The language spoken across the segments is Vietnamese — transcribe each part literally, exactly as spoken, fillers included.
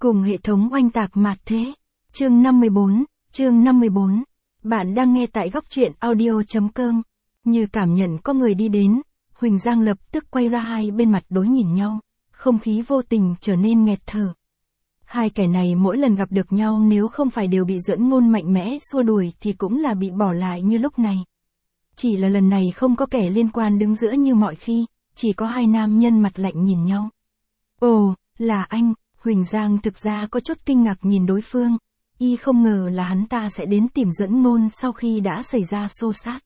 Cùng hệ thống oanh tạc mạt thế. Chương năm mươi bốn, chương năm mươi bốn. Bạn đang nghe tại góc truyện audio.com. Như cảm nhận có người đi đến, Huỳnh Giang lập tức quay ra, hai bên mặt đối nhìn nhau, không khí vô tình trở nên nghẹt thở. Hai kẻ này mỗi lần gặp được nhau nếu không phải đều bị Duẫn Ngôn mạnh mẽ xua đuổi thì cũng là bị bỏ lại như lúc này. Chỉ là lần này không có kẻ liên quan đứng giữa như mọi khi, chỉ có hai nam nhân mặt lạnh nhìn nhau. Ồ, là anh. Huỳnh Giang thực ra có chút kinh ngạc nhìn đối phương, y không ngờ là hắn ta sẽ đến tìm Duẫn Ngôn sau khi đã xảy ra xô xát.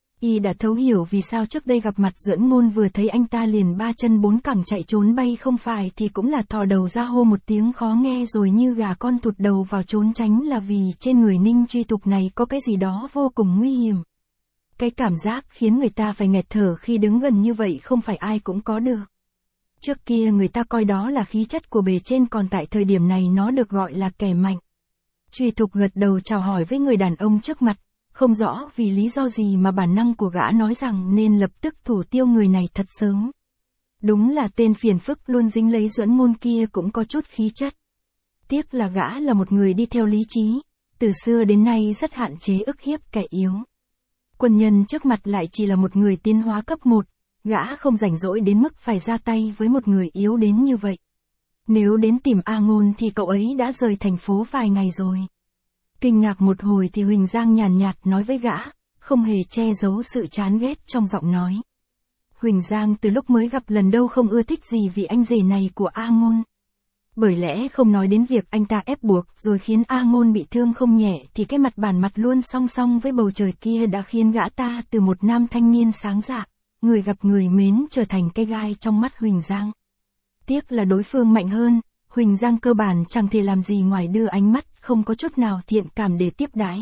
Y đã thấu hiểu vì sao trước đây gặp mặt Duẫn Ngôn vừa thấy anh ta liền ba chân bốn cẳng chạy trốn bay, không phải thì cũng là thò đầu ra hô một tiếng khó nghe rồi như gà con thụt đầu vào trốn tránh, là vì trên người Ninh Truy Tục này có cái gì đó vô cùng nguy hiểm. Cái cảm giác khiến người ta phải nghẹt thở khi đứng gần như vậy không phải ai cũng có được. Trước kia người ta coi đó là khí chất của bề trên, còn tại thời điểm này nó được gọi là kẻ mạnh. Truy Thục gật đầu chào hỏi với người đàn ông trước mặt, không rõ vì lý do gì mà bản năng của gã nói rằng nên lập tức thủ tiêu người này thật sớm. Đúng là tên phiền phức luôn dính lấy Duẫn Ngôn kia cũng có chút khí chất. Tiếc là gã là một người đi theo lý trí, từ xưa đến nay rất hạn chế ức hiếp kẻ yếu. Quân nhân trước mặt lại chỉ là một người tiến hóa cấp một. Gã không rảnh rỗi đến mức phải ra tay với một người yếu đến như vậy. Nếu đến tìm A Ngôn thì cậu ấy đã rời thành phố vài ngày rồi. Kinh ngạc một hồi thì Huỳnh Giang nhàn nhạt nói với gã, không hề che giấu sự chán ghét trong giọng nói. Huỳnh Giang từ lúc mới gặp lần đâu không ưa thích gì vị anh rể này của A Ngôn. Bởi lẽ không nói đến việc anh ta ép buộc rồi khiến A Ngôn bị thương không nhẹ thì cái mặt bản mặt luôn song song với bầu trời kia đã khiến gã ta từ một nam thanh niên sáng dạ, người gặp người mến, trở thành cái gai trong mắt Huỳnh Giang. Tiếc là đối phương mạnh hơn, Huỳnh Giang cơ bản chẳng thể làm gì ngoài đưa ánh mắt, không có chút nào thiện cảm để tiếp đãi.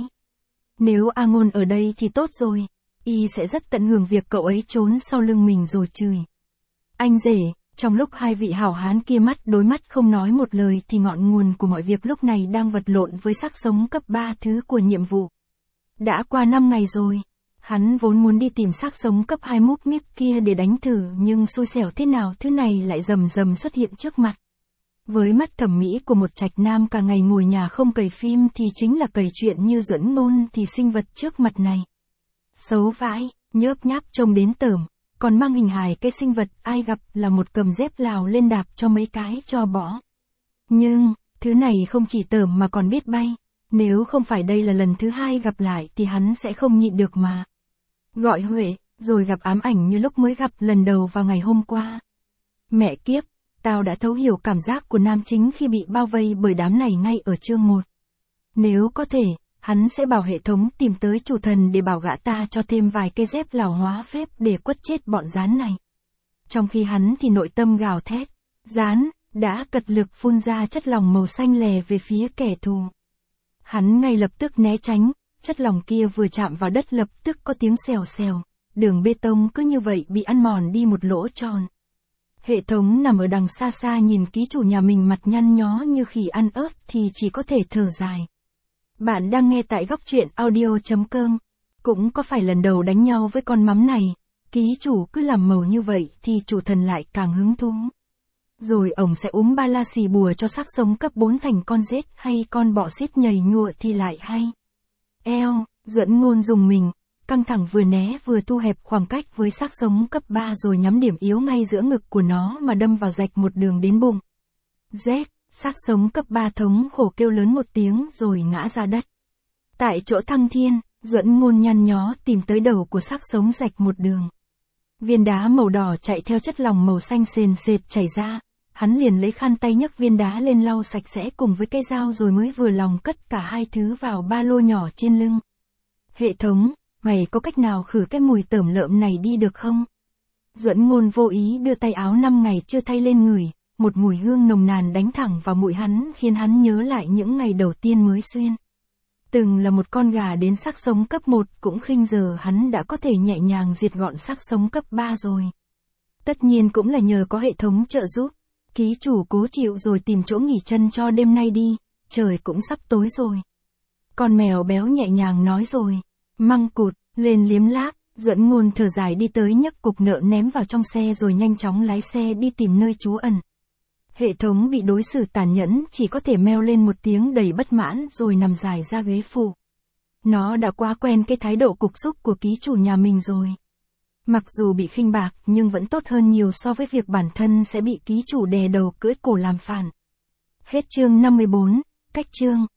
Nếu A Ngôn ở đây thì tốt rồi, y sẽ rất tận hưởng việc cậu ấy trốn sau lưng mình rồi chửi. Anh rể, trong lúc hai vị hảo hán kia mắt đối mắt không nói một lời thì ngọn nguồn của mọi việc lúc này đang vật lộn với xác sống cấp ba thứ của nhiệm vụ. Đã qua năm ngày rồi. Hắn vốn muốn đi tìm xác sống cấp hai múp míp kia để đánh thử, nhưng xui xẻo thế nào thứ này lại rầm rầm xuất hiện trước mặt. Với mắt thẩm mỹ của một trạch nam cả ngày ngồi nhà không cày phim thì chính là cày chuyện như Duẫn Ngôn thì sinh vật trước mặt này. Xấu vãi, nhớp nháp trông đến tởm, còn mang hình hài cái sinh vật ai gặp là một cầm dép Lào lên đạp cho mấy cái cho bỏ. Nhưng, thứ này không chỉ tởm mà còn biết bay, nếu không phải đây là lần thứ hai gặp lại thì hắn sẽ không nhịn được mà. Gọi Huệ, rồi gặp ám ảnh như lúc mới gặp lần đầu vào ngày hôm qua. Mẹ kiếp, tao đã thấu hiểu cảm giác của nam chính khi bị bao vây bởi đám này ngay ở chương một. Nếu có thể, hắn sẽ bảo hệ thống tìm tới chủ thần để bảo gã ta cho thêm vài cây dép Lào hóa phép để quất chết bọn gián này. Trong khi hắn thì nội tâm gào thét, gián, đã cật lực phun ra chất lỏng màu xanh lè về phía kẻ thù. Hắn ngay lập tức né tránh. Chất lỏng kia vừa chạm vào đất lập tức có tiếng xèo xèo, đường bê tông cứ như vậy bị ăn mòn đi một lỗ tròn. Hệ thống nằm ở đằng xa xa nhìn ký chủ nhà mình mặt nhăn nhó như khỉ ăn ớt thì chỉ có thể thở dài. Bạn đang nghe tại góc truyện audio.com. Cũng có phải lần đầu đánh nhau với con mắm này, ký chủ cứ làm màu như vậy thì chủ thần lại càng hứng thú. Rồi ổng sẽ úm ba la xì bùa cho xác sống cấp bốn thành con rết hay con bọ xít nhầy nhụa thì lại hay. Eo, Duẫn Ngôn dùng mình, căng thẳng vừa né vừa thu hẹp khoảng cách với xác sống cấp ba rồi nhắm điểm yếu ngay giữa ngực của nó mà đâm vào rạch một đường đến bụng. Rét, xác sống cấp ba thống khổ kêu lớn một tiếng rồi ngã ra đất. Tại chỗ thăng thiên, Duẫn Ngôn nhăn nhó tìm tới đầu của xác sống rạch một đường. Viên đá màu đỏ chạy theo chất lỏng màu xanh sền sệt chảy ra. Hắn liền lấy khăn tay nhấc viên đá lên lau sạch sẽ cùng với cây dao rồi mới vừa lòng cất cả hai thứ vào ba lô nhỏ trên lưng. Hệ thống, mày có cách nào khử cái mùi tởm lợm này đi được không? Duẫn Ngôn vô ý đưa tay áo năm ngày chưa thay lên ngửi, một mùi hương nồng nàn đánh thẳng vào mũi hắn khiến hắn nhớ lại những ngày đầu tiên mới xuyên. Từng là một con gà đến xác sống cấp một cũng khinh giờ hắn đã có thể nhẹ nhàng diệt gọn xác sống cấp ba rồi. Tất nhiên cũng là nhờ có hệ thống trợ giúp. Ký chủ cố chịu rồi tìm chỗ nghỉ chân cho đêm nay đi, trời cũng sắp tối rồi. Con mèo béo nhẹ nhàng nói rồi. Măng cụt, lên liếm láp, Duẫn Ngôn thở dài đi tới nhấc cục nợ ném vào trong xe rồi nhanh chóng lái xe đi tìm nơi trú ẩn. Hệ thống bị đối xử tàn nhẫn chỉ có thể meo lên một tiếng đầy bất mãn rồi nằm dài ra ghế phụ. Nó đã quá quen cái thái độ cục súc của ký chủ nhà mình rồi. Mặc dù bị khinh bạc nhưng vẫn tốt hơn nhiều so với việc bản thân sẽ bị ký chủ đè đầu cưỡi cổ làm phản. Hết chương năm mươi bốn, cách chương.